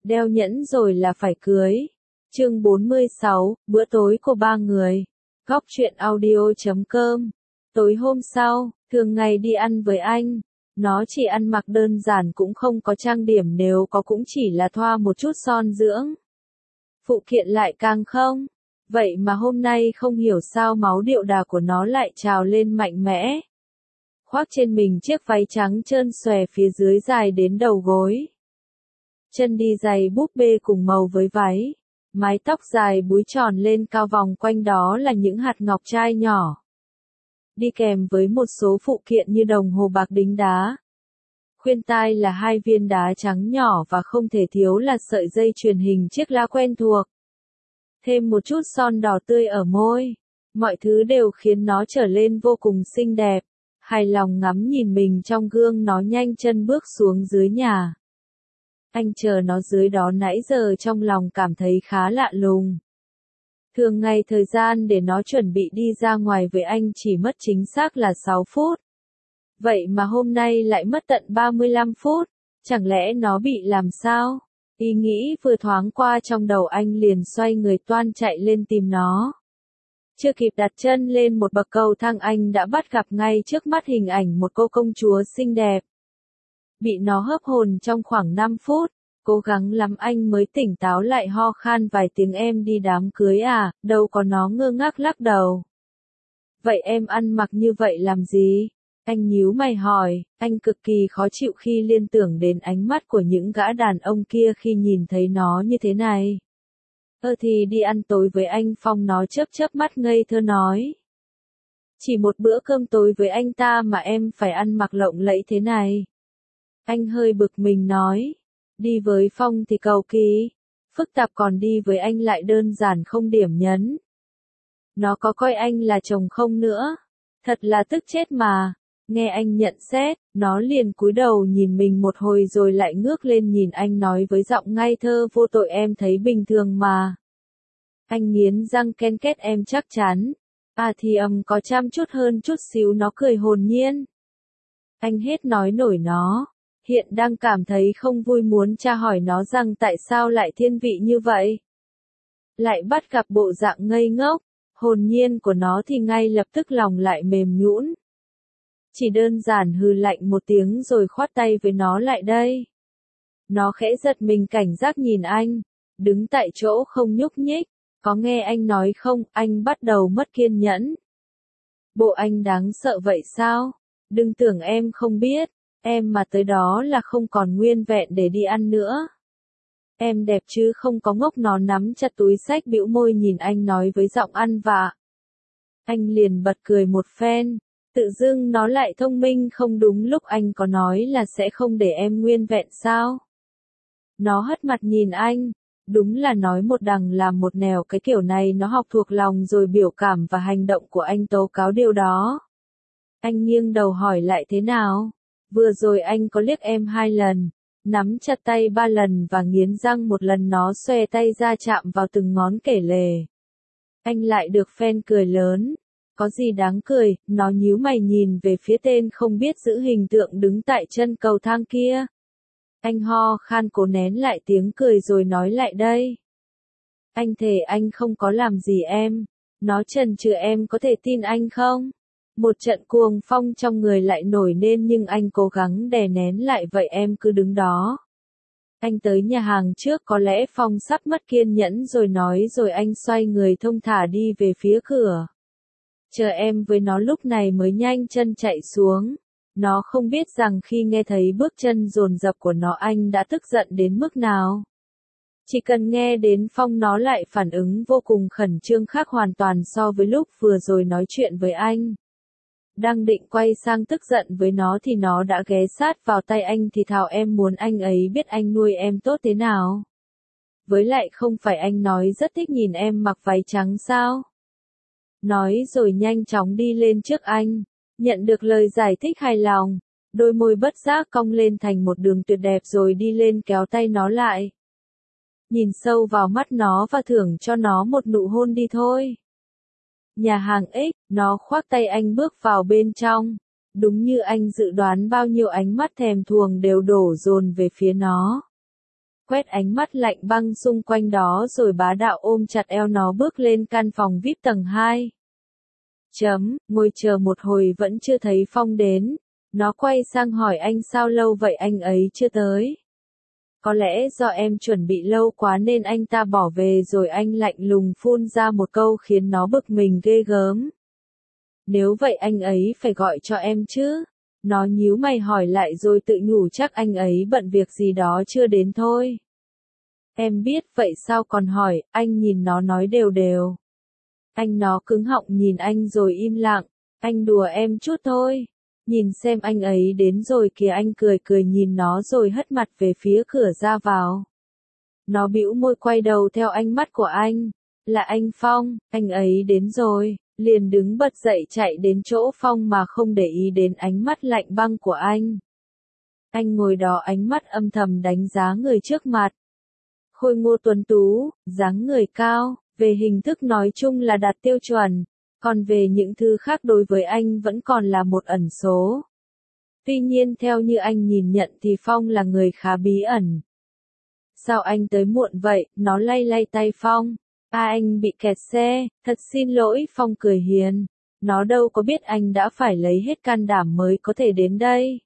Đeo nhẫn rồi là phải cưới. Chương 46, bữa tối của ba người. Góc truyện audio.com. Tối hôm sau, thường ngày đi ăn với anh. Nó chỉ ăn mặc đơn giản cũng không có trang điểm, nếu có cũng chỉ là thoa một chút son dưỡng. Phụ kiện lại càng không. Vậy mà hôm nay không hiểu sao máu điệu đà của nó lại trào lên mạnh mẽ. Khoác trên mình chiếc váy trắng trơn xòe phía dưới dài đến đầu gối. Chân đi giày búp bê cùng màu với váy. Mái tóc dài búi tròn lên cao, vòng quanh đó là những hạt ngọc trai nhỏ. Đi kèm với một số phụ kiện như đồng hồ bạc đính đá. Khuyên tai là 2 viên đá trắng nhỏ và không thể thiếu là sợi dây chuyền hình chiếc lá quen thuộc. Thêm một chút son đỏ tươi ở môi. Mọi thứ đều khiến nó trở lên vô cùng xinh đẹp. Hài lòng ngắm nhìn mình trong gương, nó nhanh chân bước xuống dưới nhà. Anh chờ nó dưới đó nãy giờ, trong lòng cảm thấy khá lạ lùng. Thường ngày thời gian để nó chuẩn bị đi ra ngoài với anh chỉ mất chính xác là 6 phút. Vậy mà hôm nay lại mất tận 35 phút. Chẳng lẽ nó bị làm sao? Ý nghĩ vừa thoáng qua trong đầu anh, liền xoay người toan chạy lên tìm nó. Chưa kịp đặt chân lên một bậc cầu thang, anh đã bắt gặp ngay trước mắt hình ảnh một cô công chúa xinh đẹp. Bị nó hớp hồn trong khoảng 5 phút, cố gắng lắm anh mới tỉnh táo lại, ho khan vài tiếng. Em đi đám cưới à? Đâu có, nó ngơ ngác lắc đầu. Vậy em ăn mặc như vậy làm gì? Anh nhíu mày hỏi. Anh cực kỳ khó chịu khi liên tưởng đến ánh mắt của những gã đàn ông kia khi nhìn thấy nó như thế này. Thì đi ăn tối với anh Phong, nó chớp chớp mắt ngây thơ nói. Chỉ một bữa cơm tối với anh ta mà em phải ăn mặc lộng lẫy thế này. Anh hơi bực mình nói. Đi với Phong thì cầu kỳ, phức tạp, còn đi với anh lại đơn giản không điểm nhấn. Nó có coi anh là chồng không nữa? Thật là tức chết mà. Nghe anh nhận xét, nó liền cúi đầu nhìn mình một hồi rồi lại ngước lên nhìn anh, nói với giọng ngây thơ vô tội, em thấy bình thường mà. Anh nghiến răng ken két, em chắc chắn. Thì có chăm chút hơn chút xíu, nó cười hồn nhiên. Anh hết nói nổi, nó hiện đang cảm thấy không vui, muốn tra hỏi nó rằng tại sao lại thiên vị như vậy. Lại bắt gặp bộ dạng ngây ngốc, hồn nhiên của nó thì ngay lập tức lòng lại mềm nhũn. Chỉ đơn giản hừ lạnh một tiếng rồi khoát tay với nó lại đây. Nó khẽ giật mình, cảnh giác nhìn anh, đứng tại chỗ không nhúc nhích. Có nghe anh nói không? Anh bắt đầu mất kiên nhẫn. Bộ anh đáng sợ vậy sao? Đừng tưởng em không biết, em mà tới đó là không còn nguyên vẹn để đi ăn nữa. Em đẹp chứ không có ngốc. Nó nắm chặt túi xách, bĩu môi nhìn anh nói với giọng ăn vạ. Anh liền bật cười một phen. Tự dưng nó lại thông minh, không đúng lúc anh có nói là sẽ không để em nguyên vẹn sao? Nó hất mặt nhìn anh. Đúng là nói một đằng làm một nẻo, cái kiểu này nó học thuộc lòng rồi, biểu cảm và hành động của anh tố cáo điều đó. Anh nghiêng đầu hỏi lại, thế nào? Vừa rồi anh có liếc em 2 lần, nắm chặt tay 3 lần và nghiến răng 1 lần. Nó xòe tay ra chạm vào từng ngón kể lể. Anh lại được phen cười lớn. Có gì đáng cười? Nó nhíu mày nhìn về phía tên không biết giữ hình tượng đứng tại chân cầu thang kia. Anh ho khan cố nén lại tiếng cười rồi nói lại đây. Anh thề anh không có làm gì em. Nó chần chừ, em có thể tin anh không? Một trận cuồng phong trong người lại nổi lên nhưng anh cố gắng đè nén lại. Vậy em cứ đứng đó. Anh tới nhà hàng trước, có lẽ Phong sắp mất kiên nhẫn rồi nói, rồi anh xoay người thong thả đi về phía cửa. Chờ em với nó lúc này mới nhanh chân chạy xuống. Nó không biết rằng khi nghe thấy bước chân dồn dập của nó, anh đã tức giận đến mức nào. Chỉ cần nghe đến Phong, nó lại phản ứng vô cùng khẩn trương, khác hoàn toàn so với lúc vừa rồi nói chuyện với anh. Đang định quay sang tức giận với nó thì nó đã ghé sát vào tay anh thì thào, em muốn anh ấy biết anh nuôi em tốt thế nào. Với lại không phải anh nói rất thích nhìn em mặc váy trắng sao? Nói rồi nhanh chóng đi lên trước anh. Nhận được lời giải thích hài lòng, đôi môi bất giác cong lên thành một đường tuyệt đẹp rồi đi lên kéo tay nó lại. Nhìn sâu vào mắt nó và thưởng cho nó một nụ hôn, đi thôi. Nhà hàng X, nó khoác tay anh bước vào bên trong. Đúng như anh dự đoán, bao nhiêu ánh mắt thèm thuồng đều đổ dồn về phía nó. quét ánh mắt lạnh băng xung quanh đó rồi bá đạo ôm chặt eo nó bước lên căn phòng VIP tầng 2. Ngồi chờ một hồi vẫn chưa thấy Phong đến. Nó quay sang hỏi anh sao lâu vậy anh ấy chưa tới. Có lẽ do em chuẩn bị lâu quá nên anh ta bỏ về rồi, anh lạnh lùng phun ra một câu khiến nó bực mình ghê gớm. Nếu vậy anh ấy phải gọi cho em chứ. Nó nhíu mày hỏi lại rồi tự nhủ chắc anh ấy bận việc gì đó chưa đến thôi. Em biết vậy sao còn hỏi, anh nhìn nó nói đều đều. Nó cứng họng nhìn anh rồi im lặng, anh đùa em chút thôi. Nhìn xem anh ấy đến rồi kìa, anh cười cười nhìn nó rồi hất mặt về phía cửa ra vào. Nó bĩu môi quay đầu theo ánh mắt của anh. Là anh Phong, anh ấy đến rồi, liền đứng bật dậy chạy đến chỗ Phong mà không để ý đến ánh mắt lạnh băng của anh. Anh ngồi đó ánh mắt âm thầm đánh giá người trước mặt. Khôi ngô tuấn tú, dáng người cao, về hình thức nói chung là đạt tiêu chuẩn. Còn về những thứ khác đối với anh vẫn còn là một ẩn số. Tuy nhiên theo như anh nhìn nhận thì Phong là người khá bí ẩn. Sao anh tới muộn vậy? Nó lay lay tay Phong. Anh bị kẹt xe, thật xin lỗi. Phong cười hiền. Nó đâu có biết anh đã phải lấy hết can đảm mới có thể đến đây.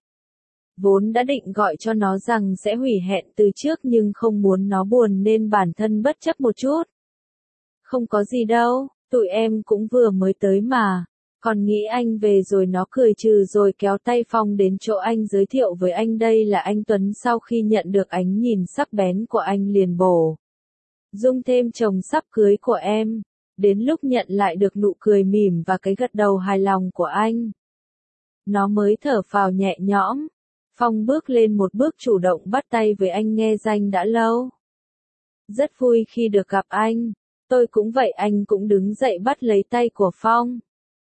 Vốn đã định gọi cho nó rằng sẽ hủy hẹn từ trước nhưng không muốn nó buồn nên bản thân bất chấp một chút. Không có gì đâu. Tụi em cũng vừa mới tới mà, còn nghĩ anh về rồi. Nó cười trừ rồi kéo tay Phong đến chỗ anh giới thiệu với anh đây là anh Tuấn. Sau khi nhận được ánh nhìn sắc bén của anh liền bổ dung thêm chồng sắp cưới của em. Đến lúc nhận lại được nụ cười mỉm và cái gật đầu hài lòng của anh, nó mới thở phào nhẹ nhõm. Phong bước lên một bước chủ động bắt tay với anh, nghe danh đã lâu. Rất vui khi được gặp anh. Tôi cũng vậy. Anh cũng đứng dậy bắt lấy tay của Phong.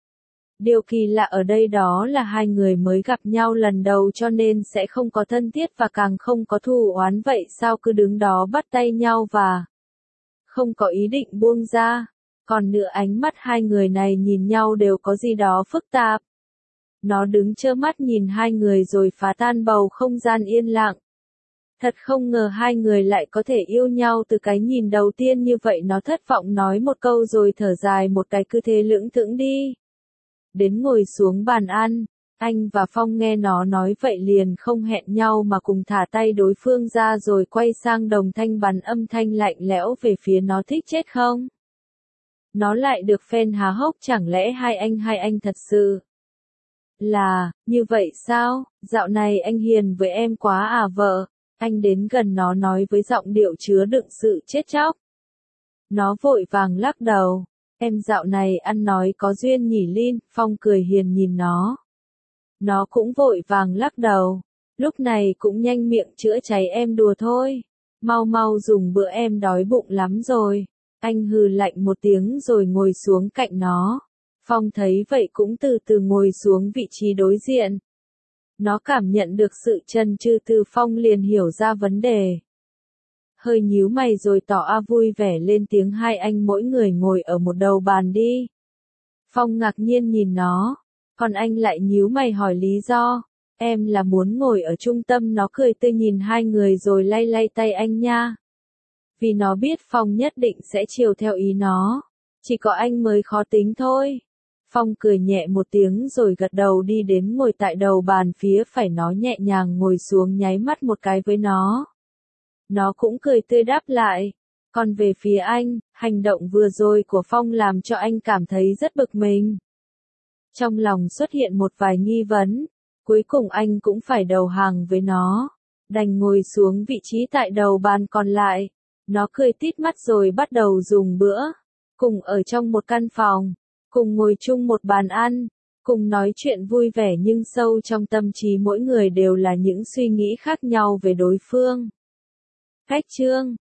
Điều kỳ lạ ở đây đó là hai người mới gặp nhau lần đầu cho nên sẽ không có thân thiết và càng không có thù oán, vậy sao cứ đứng đó bắt tay nhau và không có ý định buông ra. Còn nữa ánh mắt hai người này nhìn nhau đều có gì đó phức tạp. Nó đứng trơ mắt nhìn hai người rồi phá tan bầu không gian yên lặng. Thật không ngờ hai người lại có thể yêu nhau từ cái nhìn đầu tiên như vậy. Nó thất vọng nói một câu rồi thở dài một cái, cứ thế lững thững đi. Đến ngồi xuống bàn ăn, anh và Phong nghe nó nói vậy liền không hẹn nhau mà cùng thả tay đối phương ra rồi quay sang Đồng Thanh bắn âm thanh lạnh lẽo về phía nó. Thích chết không? Nó lại được fan há hốc, chẳng lẽ hai anh thật sự là như vậy sao? Dạo này anh hiền với em quá à vợ? Anh đến gần nó nói với giọng điệu chứa đựng sự chết chóc. Nó vội vàng lắc đầu. Em dạo này ăn nói có duyên nhỉ Lin. Phong cười hiền nhìn nó. Nó cũng vội vàng lắc đầu. Lúc này cũng nhanh miệng chữa cháy, em đùa thôi. Mau mau dùng bữa, em đói bụng lắm rồi. Anh hừ lạnh một tiếng rồi ngồi xuống cạnh nó. Phong thấy vậy cũng từ từ ngồi xuống vị trí đối diện. Nó cảm nhận được sự chần chừ từ Phong liền hiểu ra vấn đề. Hơi nhíu mày rồi tỏ vui vẻ lên tiếng, hai anh mỗi người ngồi ở một đầu bàn đi. Phong ngạc nhiên nhìn nó, còn anh lại nhíu mày hỏi lý do. Em là muốn ngồi ở trung tâm. Nó cười tươi nhìn hai người rồi lay lay tay anh nha. Vì nó biết Phong nhất định sẽ chiều theo ý nó. Chỉ có anh mới khó tính thôi. Phong cười nhẹ một tiếng rồi gật đầu đi đến ngồi tại đầu bàn phía phải. Nó nhẹ nhàng ngồi xuống nháy mắt một cái với nó. Nó cũng cười tươi đáp lại. Còn về phía anh, hành động vừa rồi của Phong làm cho anh cảm thấy rất bực mình. Trong lòng xuất hiện một vài nghi vấn. Cuối cùng anh cũng phải đầu hàng với nó. Đành ngồi xuống vị trí tại đầu bàn còn lại. Nó cười tít mắt rồi bắt đầu dùng bữa. Cùng ở trong một căn phòng. Cùng ngồi chung một bàn ăn. Cùng nói chuyện vui vẻ nhưng sâu trong tâm trí mỗi người đều là những suy nghĩ khác nhau về đối phương. Khách chương